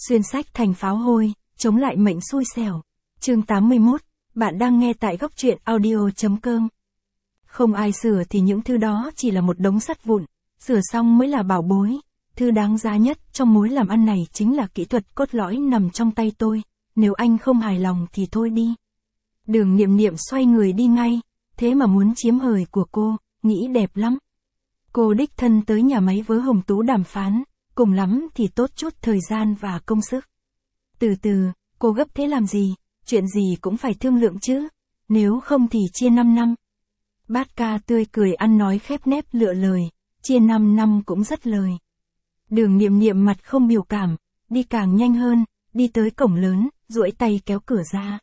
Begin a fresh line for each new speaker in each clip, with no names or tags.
Xuyên sách thành pháo hôi, chống lại mệnh xui xẻo. Chương 81, bạn đang nghe tại góc truyện audio.com. Không ai sửa thì những thứ đó chỉ là một đống sắt vụn, sửa xong mới là bảo bối. Thứ đáng giá nhất trong mối làm ăn này chính là kỹ thuật cốt lõi nằm trong tay tôi, nếu anh không hài lòng thì thôi đi. Đường Niệm Niệm xoay người đi ngay, thế mà muốn chiếm hời của cô, nghĩ đẹp lắm. Cô đích thân tới nhà máy với Hồng Tú đàm phán, cùng lắm thì tốt chút thời gian và công sức. Từ từ, cô gấp thế làm gì, chuyện gì cũng phải thương lượng chứ, nếu không thì chia 5 năm. Bát Ca tươi cười ăn nói khép nép lựa lời, chia 5 năm cũng rất lời. Đường Niệm Niệm mặt không biểu cảm, đi càng nhanh hơn, đi tới cổng lớn, duỗi tay kéo cửa ra.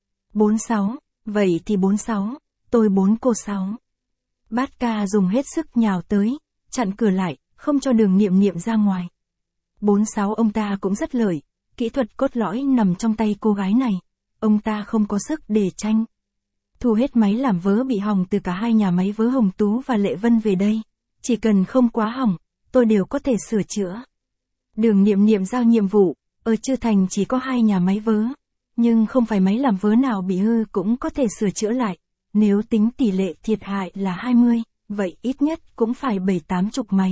46, vậy thì 46, tôi 4 cô 6. Bát Ca dùng hết sức nhào tới, chặn cửa lại, không cho Đường Niệm Niệm ra ngoài. 46 ông ta cũng rất lợi, kỹ thuật cốt lõi nằm trong tay cô gái này, ông ta không có sức để tranh. Thu hết máy làm vớ bị hỏng từ cả hai nhà máy vớ Hồng Tú và Lệ Vân về đây, chỉ cần không quá hỏng, tôi đều có thể sửa chữa. Đường Niệm Niệm giao nhiệm vụ, ở Chư Thành chỉ có 2 nhà máy vớ, nhưng không phải máy làm vớ nào bị hư cũng có thể sửa chữa lại. Nếu tính tỷ lệ thiệt hại là 20, vậy ít nhất cũng phải 7-80 máy.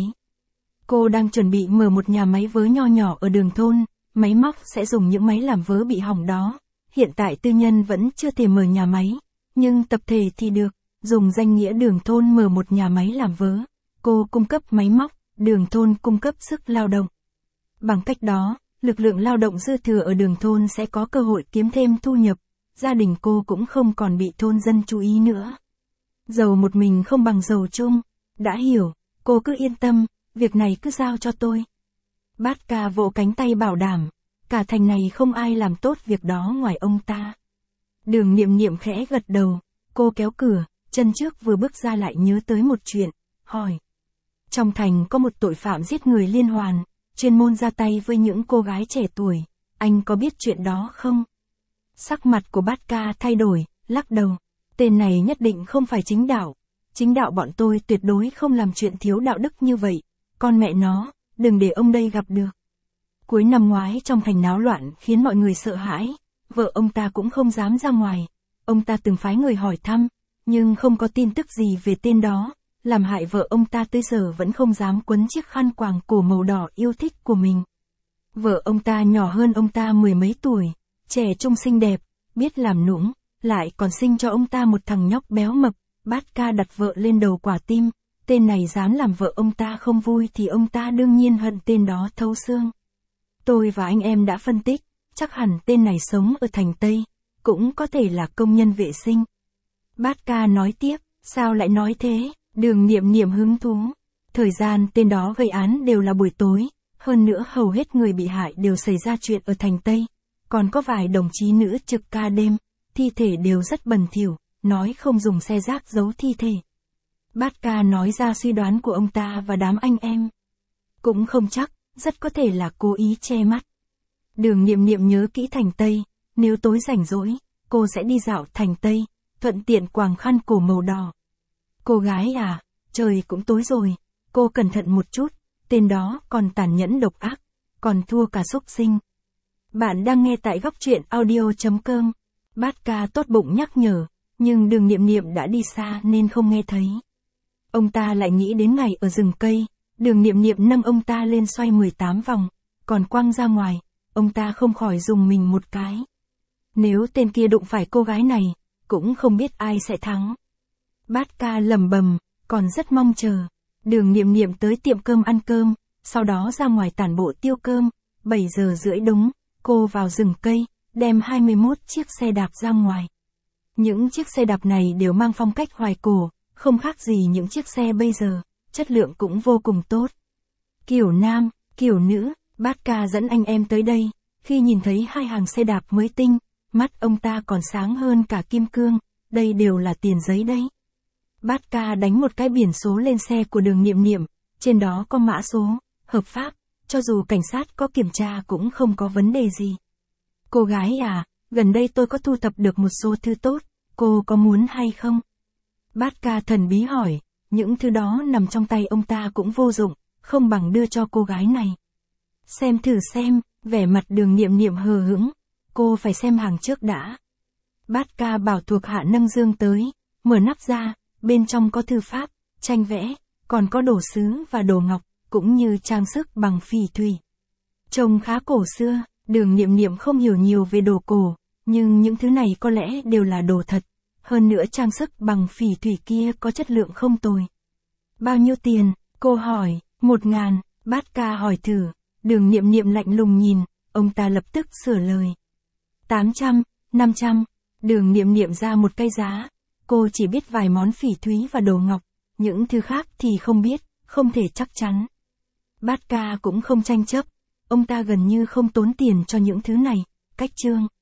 Cô đang chuẩn bị mở một nhà máy vớ nho nhỏ ở đường thôn, máy móc sẽ dùng những máy làm vớ bị hỏng đó. Hiện tại tư nhân vẫn chưa thể mở nhà máy, nhưng tập thể thì được, dùng danh nghĩa đường thôn mở một nhà máy làm vớ. Cô cung cấp máy móc, đường thôn cung cấp sức lao động. Bằng cách đó, lực lượng lao động dư thừa ở đường thôn sẽ có cơ hội kiếm thêm thu nhập. Gia đình cô cũng không còn bị thôn dân chú ý nữa. Giàu một mình không bằng giàu chung. Đã hiểu, cô cứ yên tâm, việc này cứ giao cho tôi. Bát Ca vỗ cánh tay bảo đảm, cả thành này không ai làm tốt việc đó ngoài ông ta. Đường Niệm Niệm khẽ gật đầu, cô kéo cửa, chân trước vừa bước ra lại nhớ tới một chuyện, hỏi. Trong thành có một tội phạm giết người liên hoàn, chuyên môn ra tay với những cô gái trẻ tuổi, anh có biết chuyện đó không? Sắc mặt của Bát Ca thay đổi, lắc đầu. Tên này nhất định không phải chính đạo. Chính đạo bọn tôi tuyệt đối không làm chuyện thiếu đạo đức như vậy. Con mẹ nó, đừng để ông đây gặp được. Cuối năm ngoái trong thành náo loạn khiến mọi người sợ hãi. Vợ ông ta cũng không dám ra ngoài. Ông ta từng phái người hỏi thăm, nhưng không có tin tức gì về tên đó. Làm hại vợ ông ta tới giờ vẫn không dám quấn chiếc khăn quàng cổ màu đỏ yêu thích của mình. Vợ ông ta nhỏ hơn ông ta 10 mấy tuổi. Trẻ trung xinh đẹp, biết làm nũng, lại còn sinh cho ông ta một thằng nhóc béo mập. Bát Ca đặt vợ lên đầu quả tim, tên này dám làm vợ ông ta không vui thì ông ta đương nhiên hận tên đó thấu xương. Tôi và anh em đã phân tích, chắc hẳn tên này sống ở thành Tây, cũng có thể là công nhân vệ sinh. Bát Ca nói tiếp, sao lại nói thế? Đường Niệm Niệm hứng thú. Thời gian tên đó gây án đều là buổi tối, hơn nữa hầu hết người bị hại đều xảy ra chuyện ở thành Tây. Còn có vài đồng chí nữ trực ca đêm, thi thể đều rất bẩn thỉu, nói không dùng xe rác giấu thi thể. Bát Ca nói ra suy đoán của ông ta và đám anh em. Cũng không chắc, rất có thể là cố ý che mắt. Đường Niệm Niệm nhớ kỹ thành Tây, nếu tối rảnh rỗi, cô sẽ đi dạo thành Tây, thuận tiện quàng khăn cổ màu đỏ. Cô gái à, trời cũng tối rồi, cô cẩn thận một chút, tên đó còn tàn nhẫn độc ác, còn thua cả súc sinh. Bạn đang nghe tại góc truyện audio.com. Bát Ca tốt bụng nhắc nhở, nhưng Đường Niệm Niệm đã đi xa nên không nghe thấy. Ông ta lại nghĩ đến ngày ở rừng cây, Đường Niệm Niệm nâng ông ta lên xoay 18 vòng, còn quăng ra ngoài, ông ta không khỏi dùng mình một cái. Nếu tên kia đụng phải cô gái này, cũng không biết ai sẽ thắng. Bát Ca lẩm bẩm, còn rất mong chờ. Đường Niệm Niệm tới tiệm cơm ăn cơm, sau đó ra ngoài tản bộ tiêu cơm, 7 giờ rưỡi đúng. Cô vào rừng cây, đem 21 chiếc xe đạp ra ngoài. Những chiếc xe đạp này đều mang phong cách hoài cổ, không khác gì những chiếc xe bây giờ, chất lượng cũng vô cùng tốt. Kiểu nam, kiểu nữ, Bát Ca dẫn anh em tới đây, khi nhìn thấy 2 hàng xe đạp mới tinh, mắt ông ta còn sáng hơn cả kim cương, đây đều là tiền giấy đấy. Bát Ca đánh một cái biển số lên xe của Đường Niệm Niệm, trên đó có mã số, hợp pháp. Cho dù cảnh sát có kiểm tra cũng không có vấn đề gì. Cô gái à, gần đây tôi có thu thập được một số thư tốt, cô có muốn hay không? Bát Ca thần bí hỏi, những thứ đó nằm trong tay ông ta cũng vô dụng, không bằng đưa cho cô gái này. Xem thử xem, Vẻ mặt Đường Niệm Niệm hờ hững, cô phải xem hàng trước đã. Bát Ca bảo thuộc hạ nâng dương tới, mở nắp ra, bên trong có thư pháp, tranh vẽ, còn có đồ sứ và đồ ngọc, cũng như trang sức bằng phỉ thủy. Trông khá cổ xưa, Đường Niệm Niệm không hiểu nhiều về đồ cổ, nhưng những thứ này có lẽ đều là đồ thật. Hơn nữa trang sức bằng phỉ thủy kia có chất lượng không tồi. Bao nhiêu tiền? Cô hỏi. 1.000, Bát Ca hỏi thử. Đường Niệm Niệm lạnh lùng nhìn, ông ta lập tức sửa lời. 800, 500, Đường Niệm Niệm ra một cây giá. Cô chỉ biết vài món phỉ thúy và đồ ngọc, những thứ khác thì không biết, không thể chắc chắn. Bát Ca cũng không tranh chấp, ông ta gần như không tốn tiền cho những thứ này, cách chương.